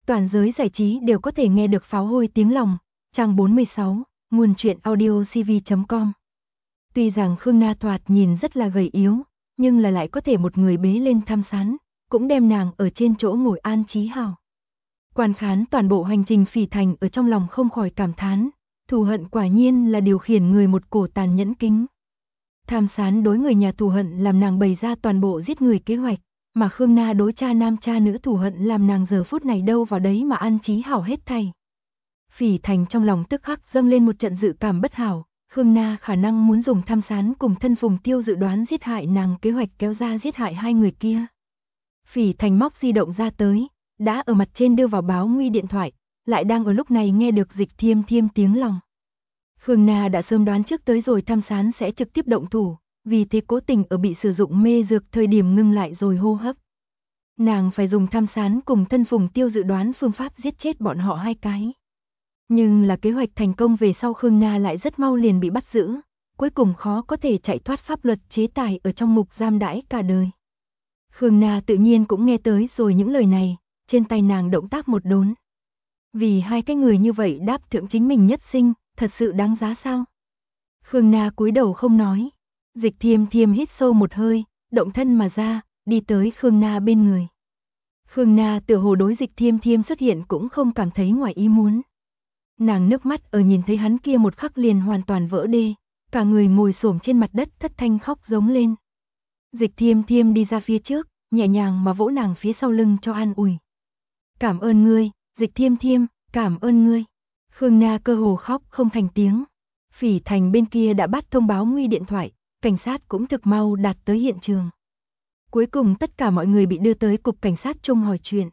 Toàn giới giải trí đều có thể nghe được pháo hôi tiếng lòng. Trang 46, nguồn truyện audio cv.com. Tuy rằng Khương Na thoạt nhìn rất là gầy yếu, nhưng là lại có thể một người bế lên Tham Sán, cũng đem nàng ở trên chỗ ngồi an trí hảo. Quan khán toàn bộ hành trình Phỉ Thành ở trong lòng không khỏi cảm thán, thù hận quả nhiên là điều khiển người một cổ tàn nhẫn kính. Tham Sán đối người nhà thù hận làm nàng bày ra toàn bộ giết người kế hoạch, mà Khương Na đối cha nam cha nữ thù hận làm nàng giờ phút này đâu vào đấy mà an trí hảo hết thảy. Phỉ Thành trong lòng tức khắc dâng lên một trận dự cảm bất hảo, Khương Na khả năng muốn dùng Tham Sán cùng thân Phùng Tiêu dự đoán giết hại nàng kế hoạch kéo ra giết hại hai người kia. Phỉ Thành móc di động ra tới, đã ở mặt trên đưa vào báo nguy điện thoại, lại đang ở lúc này nghe được Dịch Thiêm Thiêm tiếng lòng. Khương Na đã sớm đoán trước tới rồi Tham Sán sẽ trực tiếp động thủ, vì thế cố tình ở bị sử dụng mê dược thời điểm ngưng lại rồi hô hấp. Nàng phải dùng Tham Sán cùng thân Phùng Tiêu dự đoán phương pháp giết chết bọn họ hai cái. Nhưng là kế hoạch thành công về sau Khương Na lại rất mau liền bị bắt giữ, cuối cùng khó có thể chạy thoát pháp luật chế tài ở trong ngục giam đãi cả đời. Khương Na tự nhiên cũng nghe tới rồi những lời này, trên tay nàng động tác một đốn. Vì hai cái người như vậy đáp thượng chính mình nhất sinh, thật sự đáng giá sao? Khương Na cúi đầu không nói. Dịch Thiêm Thiêm hít sâu một hơi, động thân mà ra, đi tới Khương Na bên người. Khương Na tựa hồ đối Dịch Thiêm Thiêm xuất hiện cũng không cảm thấy ngoài ý muốn. Nàng nước mắt ở nhìn thấy hắn kia một khắc liền hoàn toàn vỡ đê, cả người ngồi xổm trên mặt đất thất thanh khóc giống lên. Dịch Thiêm Thiêm đi ra phía trước, nhẹ nhàng mà vỗ nàng phía sau lưng cho an ủi. Cảm ơn ngươi, Dịch Thiêm Thiêm, cảm ơn ngươi. Khương Na cơ hồ khóc không thành tiếng. Phỉ Thành bên kia đã bắt thông báo nguy điện thoại, cảnh sát cũng thực mau đạt tới hiện trường. Cuối cùng tất cả mọi người bị đưa tới cục cảnh sát chung hỏi chuyện.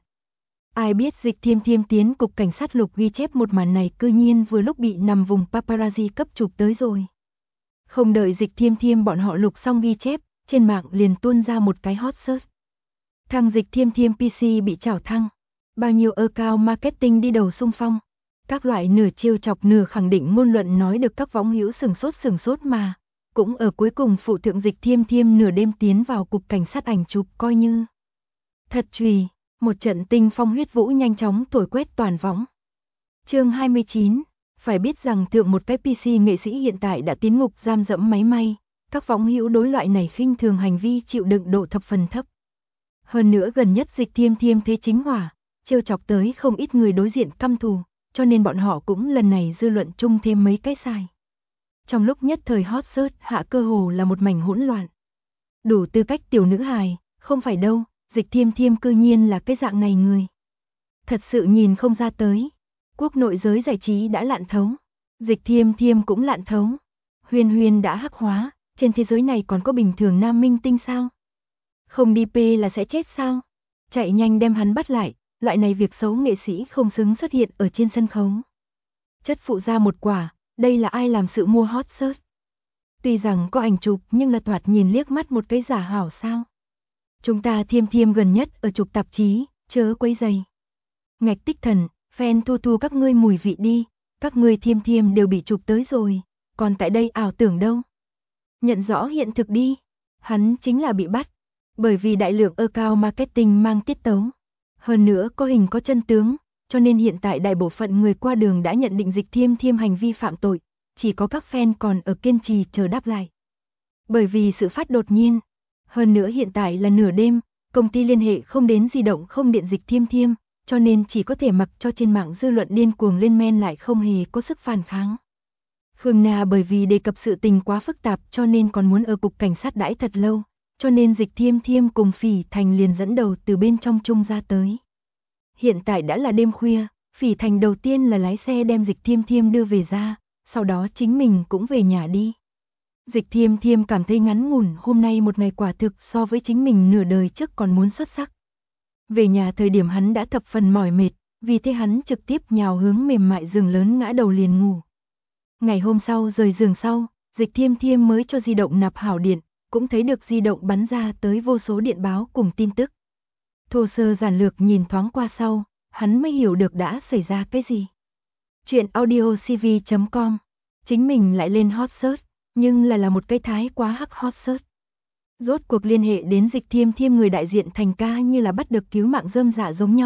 Ai biết Dịch Thiêm Thiêm tiến cục cảnh sát lục ghi chép một màn này cư nhiên vừa lúc bị nằm vùng paparazzi cấp chụp tới rồi. Không đợi Dịch Thiêm Thiêm bọn họ lục xong ghi chép, trên mạng liền tuôn ra một cái hot search. Thằng Dịch Thiêm Thiêm PC bị chảo thăng. Bao nhiêu account marketing đi đầu xung phong. Các loại nửa trêu chọc nửa khẳng định ngôn luận nói được các võng hữu sừng sốt mà. Cũng ở cuối cùng phụ thượng Dịch Thiêm Thiêm nửa đêm tiến vào cục cảnh sát ảnh chụp coi như thật chùy. Một trận tinh phong huyết vũ nhanh chóng thổi quét toàn võng. Chương 29, phải biết rằng thượng một cái PC nghệ sĩ hiện tại đã tiến ngục giam dẫm máy may, các võng hữu đối loại này khinh thường hành vi chịu đựng độ thập phần thấp. Hơn nữa gần nhất Dịch Thiêm Thiêm thế chính hỏa, trêu chọc tới không ít người đối diện căm thù, cho nên bọn họ cũng lần này dư luận chung thêm mấy cái sai. Trong lúc nhất thời hot search hạ cơ hồ là một mảnh hỗn loạn. Đủ tư cách tiểu nữ hài, không phải đâu. Dịch Thiêm Thiêm cư nhiên là cái dạng này người. Thật sự nhìn không ra tới. Quốc nội giới giải trí đã lạn thấu. Dịch Thiêm Thiêm cũng lạn thấu. Huyên Huyên đã hắc hóa. Trên thế giới này còn có bình thường nam minh tinh sao? Không đi pê là sẽ chết sao? Chạy nhanh đem hắn bắt lại. Loại này việc xấu nghệ sĩ không xứng xuất hiện ở trên sân khấu. Chất phụ ra một quả. Đây là ai làm sự mua hot search? Tuy rằng có ảnh chụp nhưng là thoạt nhìn liếc mắt một cái giả hảo sao? Chúng ta Thiêm Thiêm gần nhất ở chụp tạp chí, chớ quấy rầy. Ngạch Tích Thần, fan thu thu các ngươi mùi vị đi, các ngươi Thiêm Thiêm đều bị chụp tới rồi, còn tại đây ảo tưởng đâu. Nhận rõ hiện thực đi, hắn chính là bị bắt, bởi vì đại lượng account marketing mang tiết tấu. Hơn nữa có hình có chân tướng, cho nên hiện tại đại bộ phận người qua đường đã nhận định Dịch Thiêm Thiêm hành vi phạm tội, chỉ có các fan còn ở kiên trì chờ đáp lại. Bởi vì sự phát đột nhiên. Hơn nữa hiện tại là nửa đêm, công ty liên hệ không đến di động không điện Dịch Thiêm Thiêm, cho nên chỉ có thể mặc cho trên mạng dư luận điên cuồng lên men lại không hề có sức phản kháng. Khương Na bởi vì đề cập sự tình quá phức tạp cho nên còn muốn ở cục cảnh sát đãi thật lâu, cho nên Dịch Thiêm Thiêm cùng Phỉ Thành liền dẫn đầu từ bên trong chung ra tới. Hiện tại đã là đêm khuya, Phỉ Thành đầu tiên là lái xe đem Dịch Thiêm Thiêm đưa về ra, sau đó chính mình cũng về nhà đi. Dịch Thiêm Thiêm cảm thấy ngắn ngủn, hôm nay một ngày quả thực so với chính mình nửa đời trước còn muốn xuất sắc. Về nhà thời điểm hắn đã thập phần mỏi mệt, vì thế hắn trực tiếp nhào hướng mềm mại giường lớn ngã đầu liền ngủ. Ngày hôm sau rời giường sau, Dịch Thiêm Thiêm mới cho di động nạp hảo điện, cũng thấy được di động bắn ra tới vô số điện báo cùng tin tức. Thô sơ giản lược nhìn thoáng qua sau, hắn mới hiểu được đã xảy ra cái gì. Chuyện audio cv.com, chính mình lại lên hot search. Nhưng là một cái thái quá hắc hot search. Rốt cuộc liên hệ đến Dịch Thiêm Thiêm người đại diện thành ca như là bắt được cứu mạng rơm dạ giống nhau,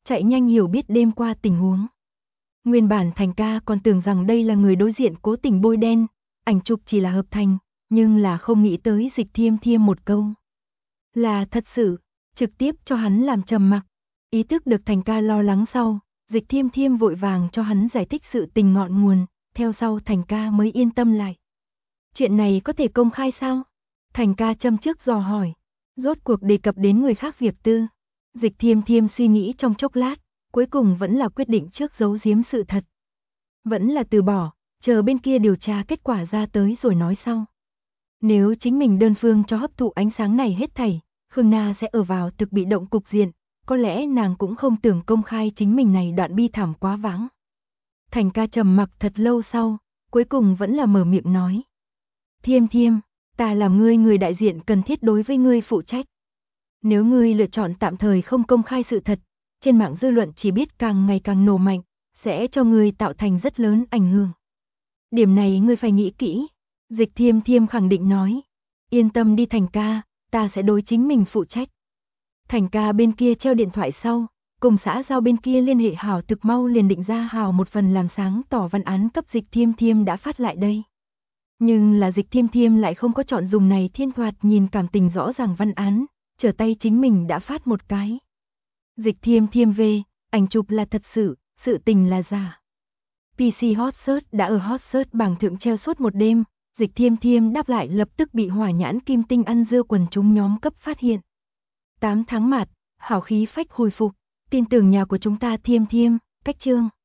chạy nhanh hiểu biết đêm qua tình huống. Nguyên bản Thành ca còn tưởng rằng đây là người đối diện cố tình bôi đen, ảnh chụp chỉ là hợp thành, nhưng là không nghĩ tới Dịch Thiêm Thiêm một câu là thật sự, trực tiếp cho hắn làm trầm mặc. Ý thức được Thành ca lo lắng sau, Dịch Thiêm Thiêm vội vàng cho hắn giải thích sự tình ngọn nguồn, theo sau Thành ca mới yên tâm lại. Chuyện này có thể công khai sao? Thành ca châm trước dò hỏi, rốt cuộc đề cập đến người khác việc tư. Dịch Thiêm Thiêm suy nghĩ trong chốc lát, cuối cùng vẫn là quyết định trước giấu giếm sự thật. Vẫn là từ bỏ, chờ bên kia điều tra kết quả ra tới rồi nói sau. Nếu chính mình đơn phương cho hấp thụ ánh sáng này hết thảy, Khương Na sẽ ở vào thực bị động cục diện, có lẽ nàng cũng không tưởng công khai chính mình này đoạn bi thảm quá vãng. Thành ca trầm mặc thật lâu sau, cuối cùng vẫn là mở miệng nói. Thiêm Thiêm, ta làm ngươi người đại diện cần thiết đối với ngươi phụ trách. Nếu ngươi lựa chọn tạm thời không công khai sự thật, trên mạng dư luận chỉ biết càng ngày càng nổ mạnh, sẽ cho ngươi tạo thành rất lớn ảnh hưởng. Điểm này ngươi phải nghĩ kỹ. Dịch Thiêm Thiêm khẳng định nói. Yên tâm đi Thành ca, ta sẽ đối chính mình phụ trách. Thành ca bên kia treo điện thoại sau, cùng xã giao bên kia liên hệ hảo thực mau liền định ra hảo một phần làm sáng tỏ văn án cấp Dịch Thiêm Thiêm đã phát lại đây. Nhưng là Dịch Thiêm Thiêm lại không có chọn dùng này thiên thoạt nhìn cảm tình rõ ràng văn án, trở tay chính mình đã phát một cái. Dịch Thiêm Thiêm về, ảnh chụp là thật sự tình là giả. PC Hot Search đã ở Hot Search bảng thượng treo suốt một đêm, Dịch Thiêm Thiêm đáp lại lập tức bị hỏa nhãn kim tinh ăn dưa quần chúng nhóm cấp phát hiện. 8 tháng mạt, hào khí phách hồi phục, tin tưởng nhà của chúng ta Thiêm Thiêm, cách chương.